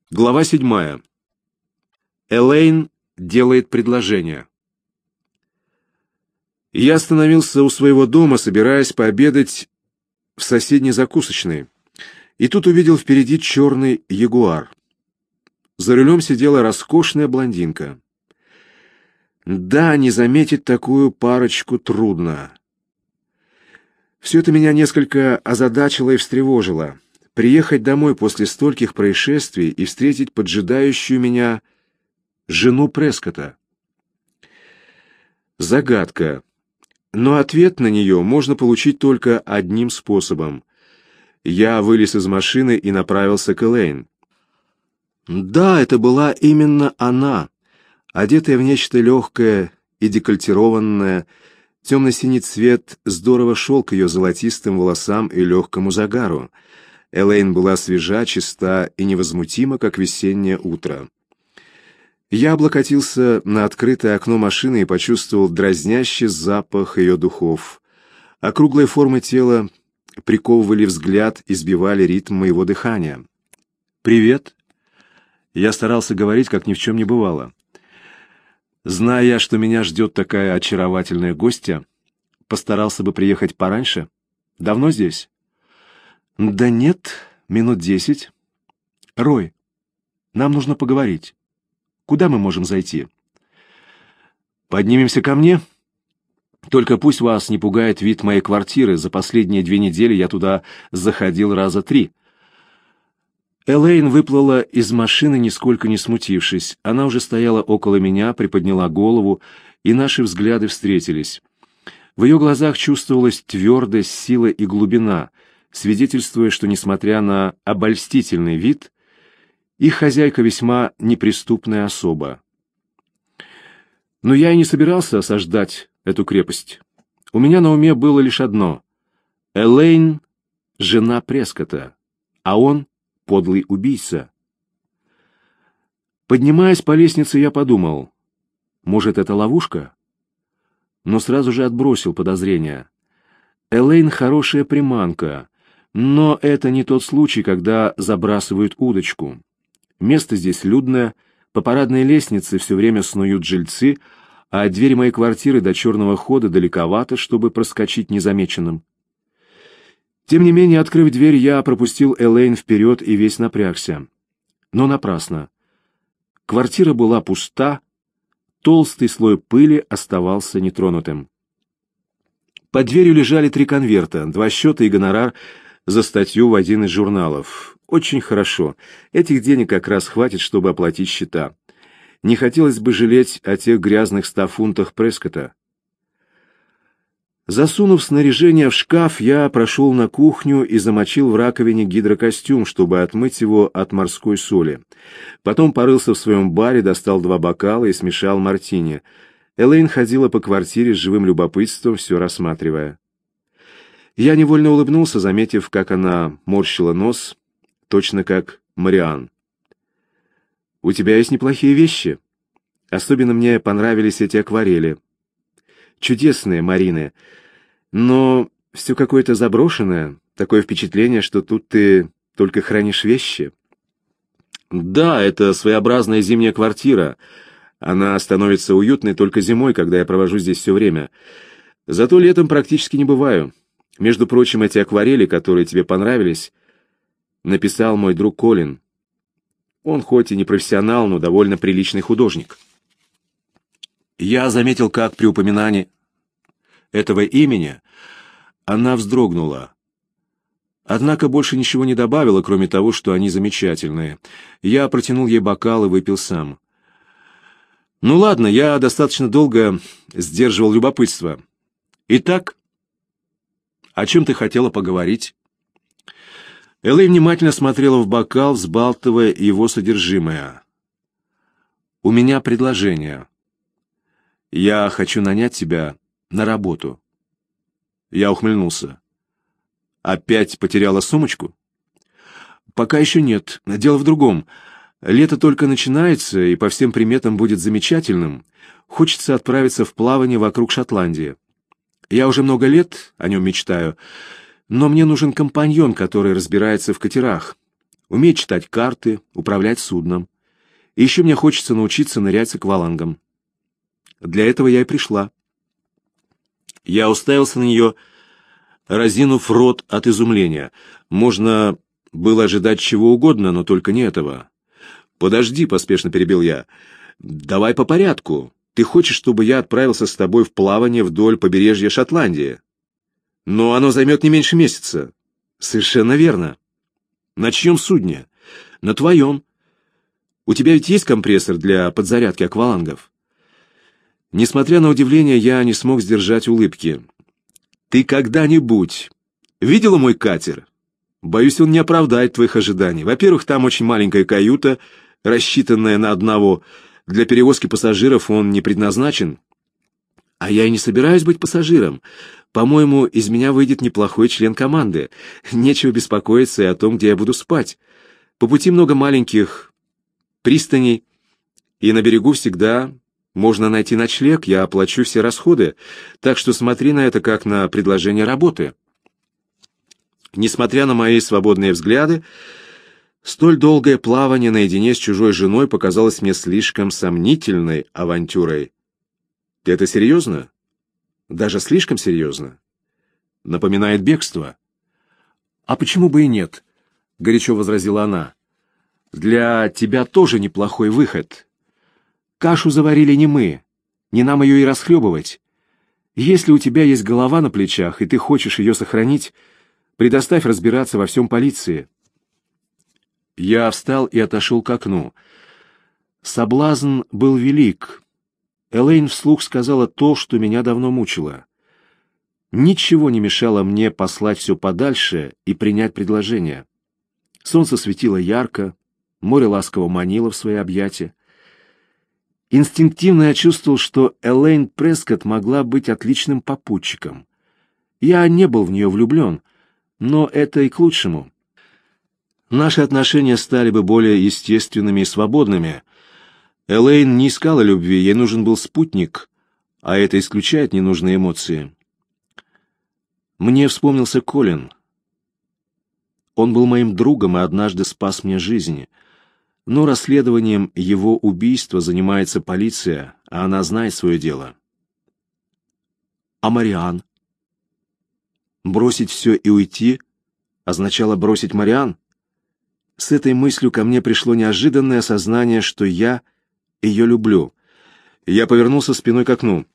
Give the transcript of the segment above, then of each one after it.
Глава 7. Элейн делает предложение. Я остановился у своего дома, собираясь пообедать в соседней закусочной, и тут увидел впереди черный ягуар. За рулем сидела роскошная блондинка. Да, не заметить такую парочку трудно. Все это меня несколько озадачило и встревожило. Приехать домой после стольких происшествий и встретить поджидающую меня жену Прескотта. Загадка. Но ответ на нее можно получить только одним способом. Я вылез из машины и направился к Элейн. Да, это была именно она, одетая в нечто легкое и декольтированное. Темно-синий цвет здорово шел к ее золотистым волосам и легкому загару. Элейн была свежа, чиста и невозмутима, как весеннее утро. Я облокотился на открытое окно машины и почувствовал дразнящий запах ее духов. Округлые формы тела приковывали взгляд и сбивали ритм моего дыхания. «Привет!» Я старался говорить, как ни в чем не бывало. Зная, что меня ждет такая очаровательная гостья, постарался бы приехать пораньше. Давно здесь? Да нет, минут 10. Рой, нам нужно поговорить. Куда мы можем зайти? Поднимемся ко мне? Только пусть вас не пугает вид моей квартиры. За последние 2 недели я туда заходил раза 3. Элейн выплыла из машины, нисколько не смутившись. Она уже стояла около меня, приподняла голову, и наши взгляды встретились. В ее глазах чувствовалась твердость, сила и глубина, свидетельствуя, что, несмотря на обольстительный вид, их хозяйка весьма неприступная особа. Но я и не собирался осаждать эту крепость. У меня на уме было лишь одно. Элейн — жена Прескотта, а он — подлый убийца. Поднимаясь по лестнице, я подумал, может, это ловушка? Но сразу же отбросил подозрения. Элейн — хорошая приманка, но это не тот случай, когда забрасывают удочку. Место здесь людное, по парадной лестнице все время снуют жильцы, а от двери моей квартиры до черного хода далековато, чтобы проскочить незамеченным. Тем не менее, открыв дверь, я пропустил Элейн вперед и весь напрягся. Но напрасно. Квартира была пуста, толстый слой пыли оставался нетронутым. Под дверью лежали 3 конверта, 2 счета и гонорар за статью в один из журналов. Очень хорошо. Этих денег как раз хватит, чтобы оплатить счета. Не хотелось бы жалеть о тех грязных 100 фунтах Прескотта. Засунув снаряжение в шкаф, я прошел на кухню и замочил в раковине гидрокостюм, чтобы отмыть его от морской соли. Потом порылся в своем баре, достал 2 бокала и смешал мартини. Элейн ходила по квартире с живым любопытством, все рассматривая. Я невольно улыбнулся, заметив, как она морщила нос, точно как Мариан. «У тебя есть неплохие вещи. Особенно мне понравились эти акварели. Чудесные, Марины. Но все какое-то заброшенное. Такое впечатление, что тут ты только хранишь вещи». «Да, это своеобразная зимняя квартира. Она становится уютной только зимой, когда я провожу здесь все время. Зато летом практически не бываю. Между прочим, эти акварели, которые тебе понравились, написал мой друг Колин. Он хоть и не профессионал, но довольно приличный художник». Я заметил, как при упоминании этого имени она вздрогнула. Однако больше ничего не добавила, кроме того, что они замечательные. Я протянул ей бокал и выпил сам. Ну ладно, я достаточно долго сдерживал любопытство. Итак, о чем ты хотела поговорить? Элейн внимательно смотрела в бокал, взбалтывая его содержимое. «У меня предложение. Я хочу нанять тебя на работу». Я ухмыльнулся. «Опять потеряла сумочку?» «Пока еще нет. Дело в другом. Лето только начинается, и по всем приметам будет замечательным. Хочется отправиться в плавание вокруг Шотландии. Я уже много лет о нем мечтаю, но мне нужен компаньон, который разбирается в катерах. уметь читать карты, управлять судном. И еще мне хочется научиться нырять с аквалангом. Для этого я и пришла». Я уставился на нее, разинув рот от изумления. Можно было ожидать чего угодно, но только не этого. «Подожди», — поспешно перебил я. «Давай по порядку. Ты хочешь, чтобы я отправился с тобой в плавание вдоль побережья Шотландии? Но оно займет не меньше месяца». «Совершенно верно». «На чьем судне?» «На твоем. У тебя ведь есть компрессор для подзарядки аквалангов?» Несмотря на удивление, я не смог сдержать улыбки. «Ты когда-нибудь видела мой катер? Боюсь, он не оправдает твоих ожиданий. Во-первых, там очень маленькая каюта, рассчитанная на одного. Для перевозки пассажиров он не предназначен. А я и не собираюсь быть пассажиром. По-моему, из меня выйдет неплохой член команды. Нечего беспокоиться и о том, где я буду спать. По пути много маленьких пристаней, и на берегу всегда можно найти ночлег, я оплачу все расходы, так что смотри на это как на предложение работы». Несмотря на мои свободные взгляды, столь долгое плавание наедине с чужой женой показалось мне слишком сомнительной авантюрой. «Ты это серьезно? Даже слишком серьезно? Напоминает бегство». «А почему бы и нет?» — горячо возразила она. «Для тебя тоже неплохой выход. Кашу заварили не мы, не нам ее и расхлебывать. Если у тебя есть голова на плечах, и ты хочешь ее сохранить, предоставь разбираться во всем полиции». Я встал и отошел к окну. Соблазн был велик. Элейн вслух сказала то, что меня давно мучило. Ничего не мешало мне послать все подальше и принять предложение. Солнце светило ярко, море ласково манило в свои объятия. Инстинктивно я чувствовал, что Элейн Прескотт могла быть отличным попутчиком. Я не был в нее влюблен, но это и к лучшему. Наши отношения стали бы более естественными и свободными. Элейн не искала любви, ей нужен был спутник, а это исключает ненужные эмоции. Мне вспомнился Колин. Он был моим другом и однажды спас мне жизнь. Но расследованием его убийства занимается полиция, а она знает свое дело. А Мариан? Бросить все и уйти означало бросить Мариан? С этой мыслью ко мне пришло неожиданное осознание, что я ее люблю. Я повернулся спиной к окну.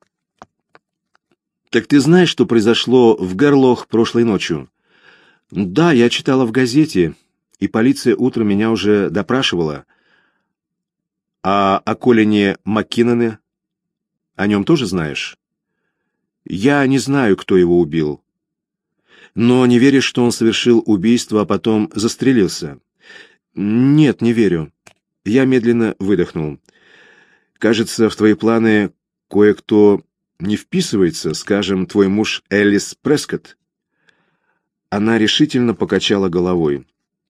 «Так ты знаешь, что произошло в Герлох прошлой ночью?» «Да, я читала в газете, и полиция утром меня уже допрашивала». «А о Колине Маккиноне? О нем тоже знаешь?» «Я не знаю, кто его убил. Но не веришь, что он совершил убийство, а потом застрелился?» «Нет, не верю». Я медленно выдохнул. «Кажется, в твои планы кое-кто не вписывается, скажем, твой муж Элис Прескотт». Она решительно покачала головой.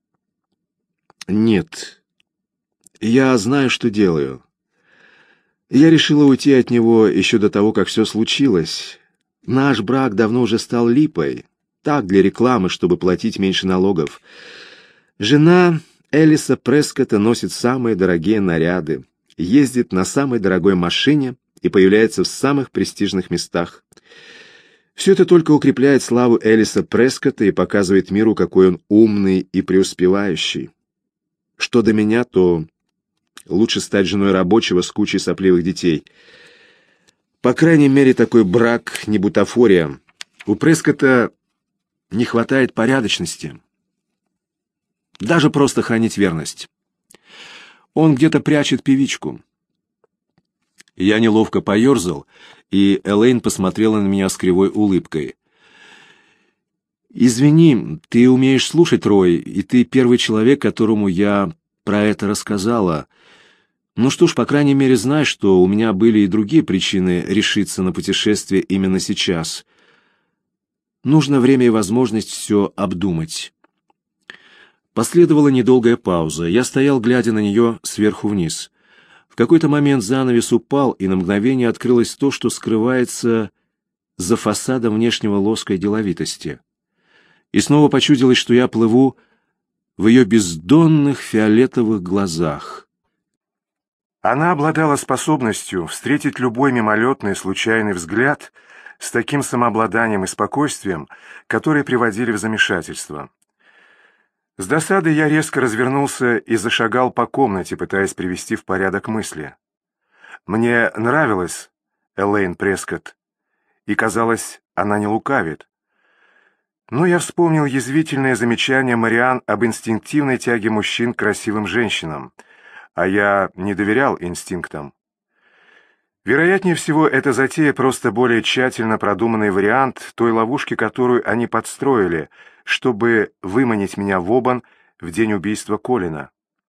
«Нет, я знаю, что делаю. Я решила уйти от него еще до того, как все случилось. Наш брак давно уже стал липой. Так, для рекламы, чтобы платить меньше налогов. Жена Элиса Прескотта носит самые дорогие наряды, ездит на самой дорогой машине и появляется в самых престижных местах. Все это только укрепляет славу Элиса Прескотта и показывает миру, какой он умный и преуспевающий. Что до меня, то лучше стать женой рабочего с кучей сопливых детей. По крайней мере, такой брак не бутафория. У Прескотта не хватает порядочности. Даже просто хранить верность. Он где-то прячет певичку». Я неловко поерзал, и Элейн посмотрела на меня с кривой улыбкой. «Извини, ты умеешь слушать, Рой, и ты первый человек, которому я про это рассказала. Ну что ж, по крайней мере, знай, что у меня были и другие причины решиться на путешествие именно сейчас. Нужно время и возможность все обдумать». Последовала недолгая пауза. Я стоял, глядя на нее сверху вниз. В какой-то момент занавес упал, и на мгновение открылось то, что скрывается за фасадом внешнего лоска и деловитости. И снова почудилось, что я плыву в ее бездонных фиолетовых глазах. Она обладала способностью встретить любой мимолетный случайный взгляд с таким самообладанием и спокойствием, которые приводили в замешательство. С досадой я резко развернулся и зашагал по комнате, пытаясь привести в порядок мысли. Мне нравилась Элейн Прескотт, и, казалось, она не лукавит. Но я вспомнил язвительное замечание Мариан об инстинктивной тяге мужчин к красивым женщинам, а я не доверял инстинктам. Вероятнее всего, эта затея просто более тщательно продуманный вариант той ловушки, которую они подстроили, чтобы выманить меня в Обан в день убийства Колина.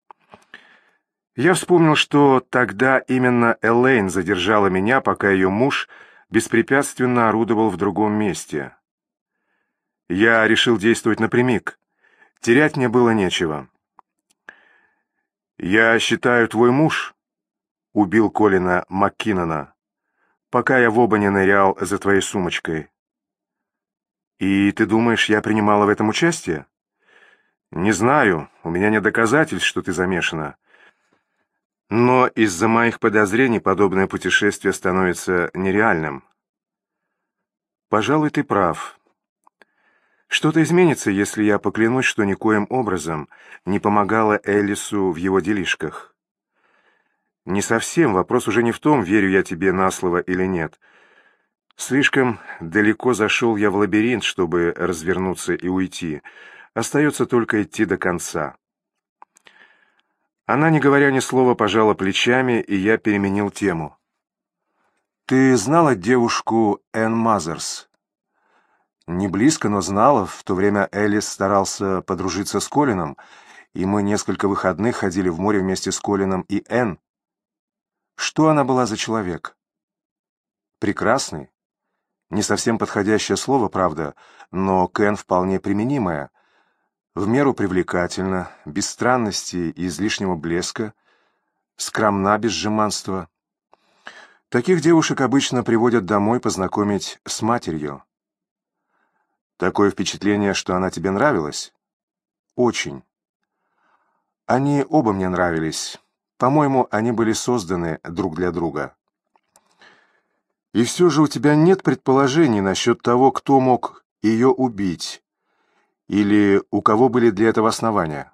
Я вспомнил, что тогда именно Элейн задержала меня, пока ее муж беспрепятственно орудовал в другом месте. Я решил действовать напрямик. Терять мне было нечего. «Я считаю, твой муж убил Колина МакКиннона, пока я в Обане нырял за твоей сумочкой. И ты думаешь, я принимала в этом участие? Не знаю, у меня нет доказательств, что ты замешана. Но из-за моих подозрений подобное путешествие становится нереальным. Пожалуй, ты прав. Что-то изменится, если я поклянусь, что никоим образом не помогала Элису в его делишках. Не совсем, вопрос уже не в том, верю я тебе на слово или нет. Слишком далеко зашел я в лабиринт, чтобы развернуться и уйти. Остается только идти до конца. Она, не говоря ни слова, пожала плечами, и я переменил тему. «Ты знала девушку Энн Мазерс?» «Не близко, но знала. В то время Элис старался подружиться с Колином, и мы несколько выходных ходили в море вместе с Колином и Энн. Что она была за человек?» «Прекрасный. Не совсем подходящее слово, правда, но к Энн вполне применимое. В меру привлекательна, без странностей и излишнего блеска, скромна без жеманства. Таких девушек обычно приводят домой познакомить с матерью». «Такое впечатление, что она тебе нравилась?» «Очень. Они оба мне нравились. По-моему, они были созданы друг для друга». «И все же у тебя нет предположений насчет того, кто мог ее убить? Или у кого были для этого основания?»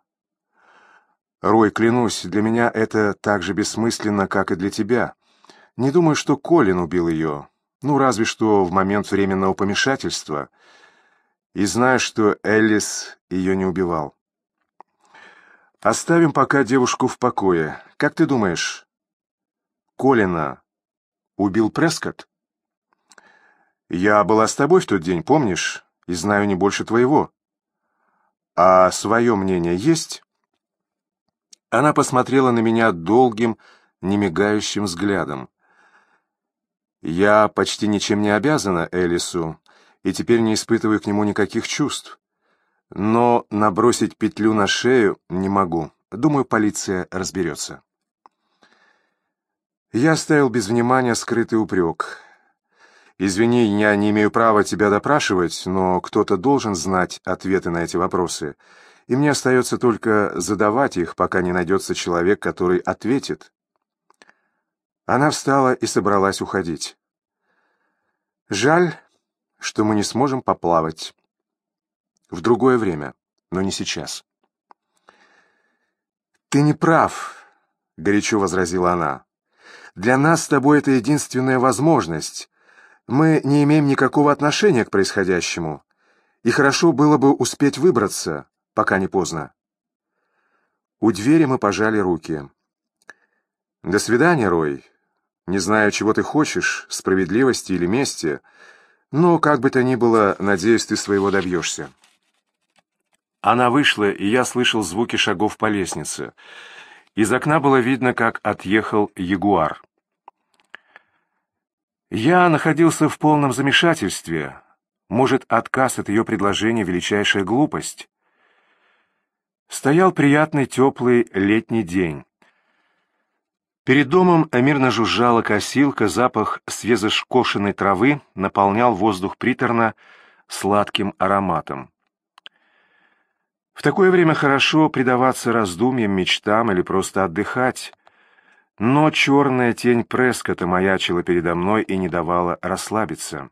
«Рой, клянусь, для меня это так же бессмысленно, как и для тебя. Не думаю, что Колин убил ее. Ну, разве что в момент временного помешательства. И знаю, что Эллис ее не убивал. Оставим пока девушку в покое. Как ты думаешь, Колина убил Прескотт?» «Я была с тобой в тот день, помнишь? И знаю не больше твоего. А свое мнение есть?» Она посмотрела на меня долгим, немигающим взглядом. «Я почти ничем не обязана Элису, и теперь не испытываю к нему никаких чувств. Но набросить петлю на шею не могу. Думаю, полиция разберется». Я оставил без внимания скрытый упрек. «Извини, я не имею права тебя допрашивать, но кто-то должен знать ответы на эти вопросы, и мне остается только задавать их, пока не найдется человек, который ответит». Она встала и собралась уходить. «Жаль, что мы не сможем поплавать. В другое время, но не сейчас». «Ты не прав», — горячо возразила она. «Для нас с тобой это единственная возможность. Мы не имеем никакого отношения к происходящему, и хорошо было бы успеть выбраться, пока не поздно». У двери мы пожали руки. «До свидания, Рой. Не знаю, чего ты хочешь, справедливости или мести, но, как бы то ни было, надеюсь, ты своего добьешься». Она вышла, и я слышал звуки шагов по лестнице. Из окна было видно, как отъехал ягуар. Я находился в полном замешательстве. Может, отказ от ее предложения — величайшая глупость? Стоял приятный теплый летний день. Перед домом мирно жужжала косилка, запах свежескошенной травы наполнял воздух приторно сладким ароматом. В такое время хорошо предаваться раздумьям, мечтам или просто отдыхать. Но черная тень Прескотта маячила передо мной и не давала расслабиться.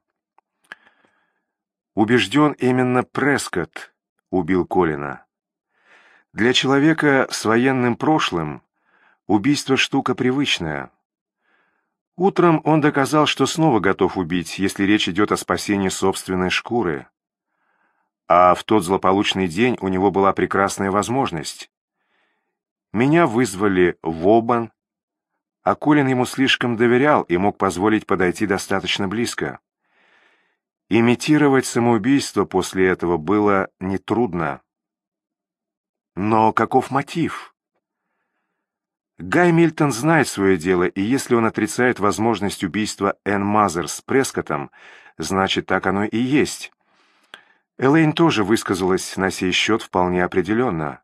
Убежден, именно Прескотт убил Колина. Для человека с военным прошлым убийство штука привычная. Утром он доказал, что снова готов убить, если речь идет о спасении собственной шкуры. А в тот злополучный день у него была прекрасная возможность. Меня вызвали в Обан, а Колин ему слишком доверял и мог позволить подойти достаточно близко. Имитировать самоубийство после этого было нетрудно. Но каков мотив? Гай Мильтон знает свое дело, и если он отрицает возможность убийства Энн Мазер с Прескоттом, значит, так оно и есть. Элейн тоже высказалась на сей счет вполне определенно.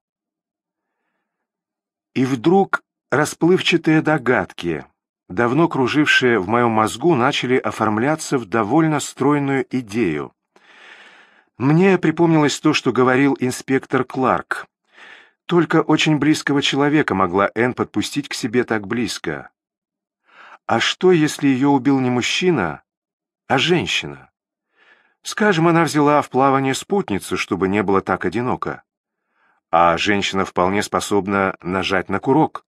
И вдруг расплывчатые догадки, давно кружившие в моем мозгу, начали оформляться в довольно стройную идею. Мне припомнилось то, что говорил инспектор Кларк. Только очень близкого человека могла Энн подпустить к себе так близко. А что, если ее убил не мужчина, а женщина? Скажем, она взяла в плавание спутницу, чтобы не было так одиноко. А женщина вполне способна нажать на курок.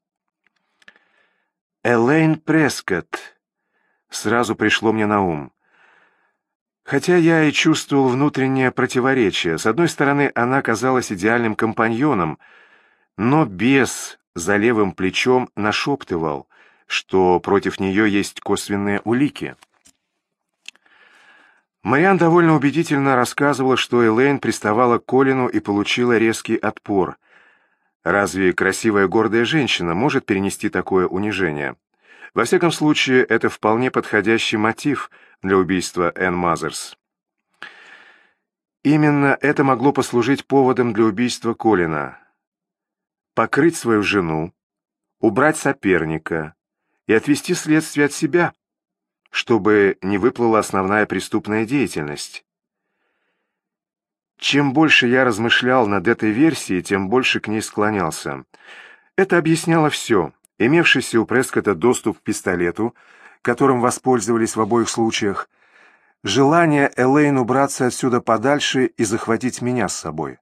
Элейн Прескотт сразу пришло мне на ум. Хотя я и чувствовал внутреннее противоречие. С одной стороны, она казалась идеальным компаньоном, но бес за левым плечом нашептывал, что против нее есть косвенные улики. Мариан довольно убедительно рассказывала, что Элейн приставала к Колину и получила резкий отпор. Разве красивая гордая женщина может перенести такое унижение? Во всяком случае, это вполне подходящий мотив для убийства Энн Мазерс. Именно это могло послужить поводом для убийства Колина. Покрыть свою жену, убрать соперника и отвести следствие от себя, чтобы не выплыла основная преступная деятельность. Чем больше я размышлял над этой версией, тем больше к ней склонялся. Это объясняло все. Имевшийся у Прескотта доступ к пистолету, которым воспользовались в обоих случаях, желание Элейн убраться отсюда подальше и захватить меня с собой.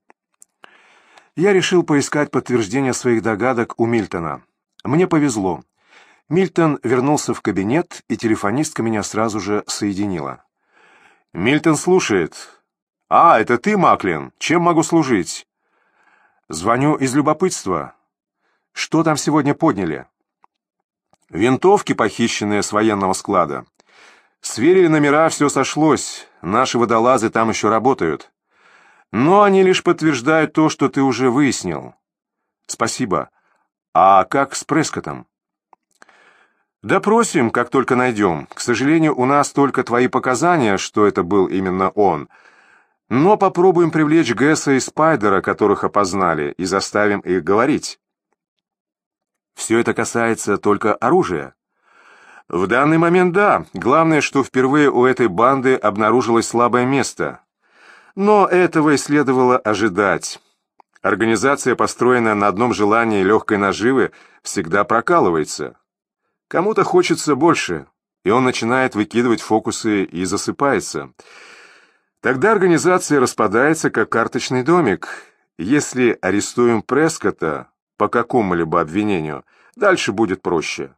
Я решил поискать подтверждение своих догадок у Мильтона. Мне повезло. Мильтон вернулся в кабинет, и телефонистка меня сразу же соединила. «Мильтон слушает». «А, это ты, Маклин? Чем могу служить?» «Звоню из любопытства. Что там сегодня подняли?» «Винтовки, похищенные с военного склада. Сверили номера, все сошлось. Наши водолазы там еще работают. Но они лишь подтверждают то, что ты уже выяснил». «Спасибо. А как с Прескоттом?» «Допросим, как только найдем. К сожалению, у нас только твои показания, что это был именно он. Но попробуем привлечь Гэса и Спайдера, которых опознали, и заставим их говорить». «Все это касается только оружия?» «В данный момент да. Главное, что впервые у этой банды обнаружилось слабое место. Но этого и следовало ожидать. Организация, построенная на одном желании легкой наживы, всегда прокалывается. Кому-то хочется больше, и он начинает выкидывать фокусы и засыпается. Тогда организация распадается, как карточный домик. Если арестуем Прескотта по какому-либо обвинению, дальше будет проще».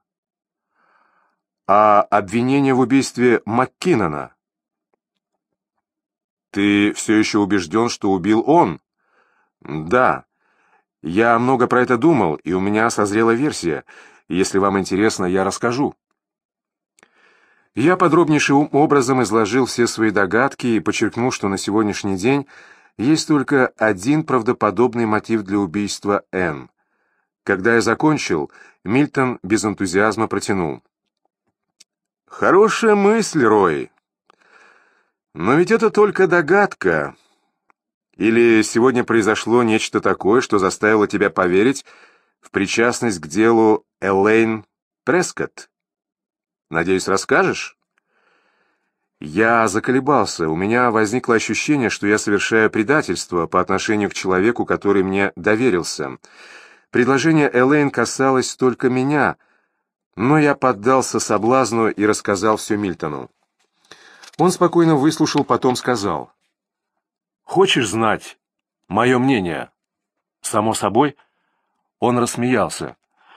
«А обвинение в убийстве МакКиннона?» «Ты все еще убежден, что убил он?» «Да. Я много про это думал, и у меня созрела версия. Если вам интересно, я расскажу». Я подробнейшим образом изложил все свои догадки и подчеркнул, что на сегодняшний день есть только один правдоподобный мотив для убийства Энн. Когда я закончил, Мильтон без энтузиазма протянул: «Хорошая мысль, Рой. Но ведь это только догадка. Или сегодня произошло нечто такое, что заставило тебя поверить в причастность к делу Элейн Прескотт? Надеюсь, расскажешь?» Я заколебался, у меня возникло ощущение, что я совершаю предательство по отношению к человеку, который мне доверился. Предложение Элейн касалось только меня, но я поддался соблазну и рассказал все Мильтону. Он спокойно выслушал, потом сказал: «Хочешь знать мое мнение?» «Само собой». Он рассмеялся.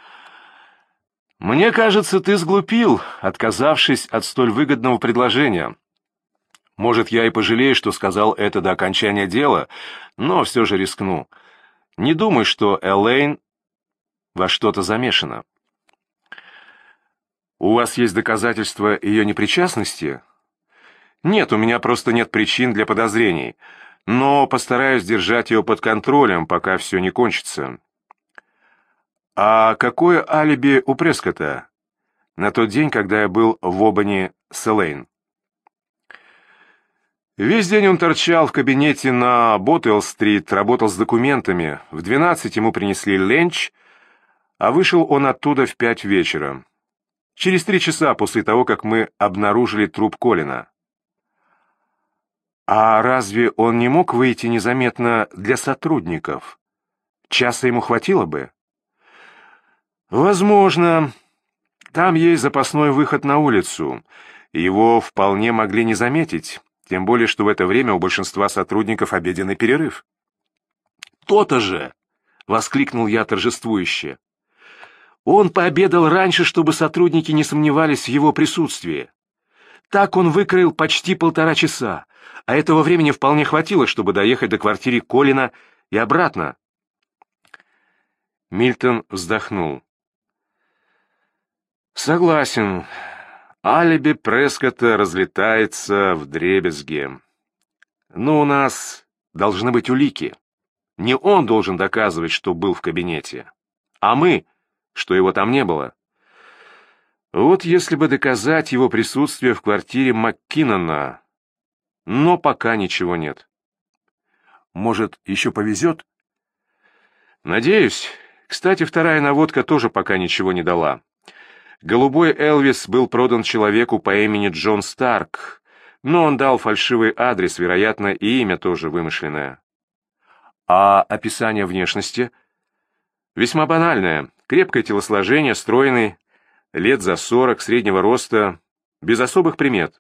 «Мне кажется, ты сглупил, отказавшись от столь выгодного предложения. Может, я и пожалею, что сказал это до окончания дела, но все же рискну. Не думай, что Элейн во что-то замешана». «У вас есть доказательства ее непричастности?» «Нет, у меня просто нет причин для подозрений, но постараюсь держать ее под контролем, пока все не кончится». «А какое алиби у Прескотта на тот день, когда я был в Обане с Элейн?» Весь день он торчал в кабинете на Боттуэлл-стрит, работал с документами. В 12 ему принесли ленч, а вышел он оттуда в 5 вечера. Через 3 часа после того, как мы обнаружили труп Колина. А разве он не мог выйти незаметно для сотрудников? Часа ему хватило бы? Возможно. Там есть запасной выход на улицу. Его вполне могли не заметить, тем более, что в это время у большинства сотрудников обеденный перерыв. «То-то же!» — воскликнул я торжествующе. «Он пообедал раньше, чтобы сотрудники не сомневались в его присутствии. Так он выкроил почти 1,5 часа, а этого времени вполне хватило, чтобы доехать до квартиры Колина и обратно». Мильтон вздохнул. «Согласен. Алиби Прескотта разлетается вдребезги. Но у нас должны быть улики. Не он должен доказывать, что был в кабинете, а мы, что его там не было. Вот если бы доказать его присутствие в квартире МакКиннона, но пока ничего нет. Может, еще повезет? Надеюсь. Кстати, вторая наводка тоже пока ничего не дала. Голубой Элвис был продан человеку по имени Джон Старк, но он дал фальшивый адрес, вероятно, и имя тоже вымышленное. А описание внешности? Весьма банальное. Крепкое телосложение, стройный, лет за 40, среднего роста, без особых примет.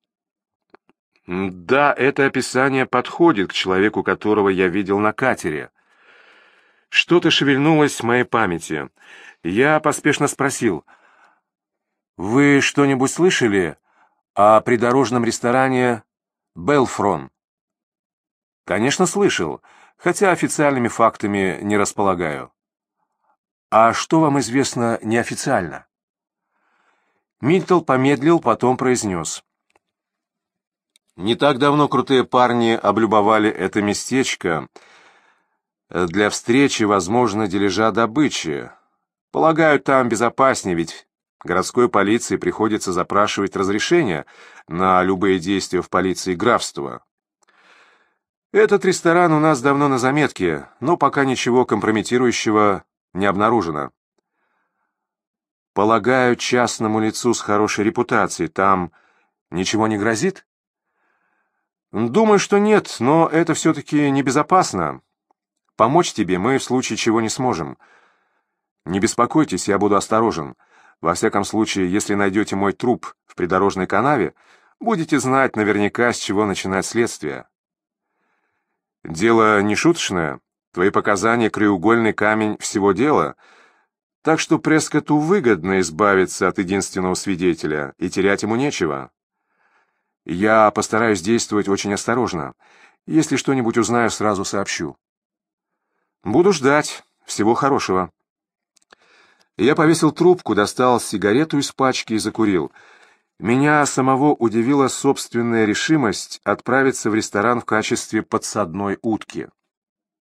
Да, это описание подходит к человеку, которого я видел на катере. Что-то шевельнулось в моей памяти. Я поспешно спросил: «Вы что-нибудь слышали о придорожном ресторане «Белфрон»?» «Конечно, слышал, хотя официальными фактами не располагаю». «А что вам известно неофициально?» Мильтон помедлил, потом произнес: «Не так давно крутые парни облюбовали это местечко для встречи, возможно, дележа добычи. Полагаю, там безопаснее, ведь городской полиции приходится запрашивать разрешение на любые действия в полиции графства. Этот ресторан у нас давно на заметке, но пока ничего компрометирующего не обнаружено. Полагаю, частному лицу с хорошей репутацией там ничего не грозит? Думаю, что нет, но это все-таки небезопасно. Помочь тебе мы в случае чего не сможем. Не беспокойтесь, я буду осторожен. Во всяком случае, если найдете мой труп в придорожной канаве, будете знать наверняка, с чего начинать следствие. Дело не шуточное. Твои показания — краеугольный камень всего дела, так что Прескотту выгодно избавиться от единственного свидетеля, и терять ему нечего. Я постараюсь действовать очень осторожно. Если что-нибудь узнаю, сразу сообщу. Буду ждать. Всего хорошего». Я повесил трубку, достал сигарету из пачки и закурил. Меня самого удивила собственная решимость отправиться в ресторан в качестве подсадной утки.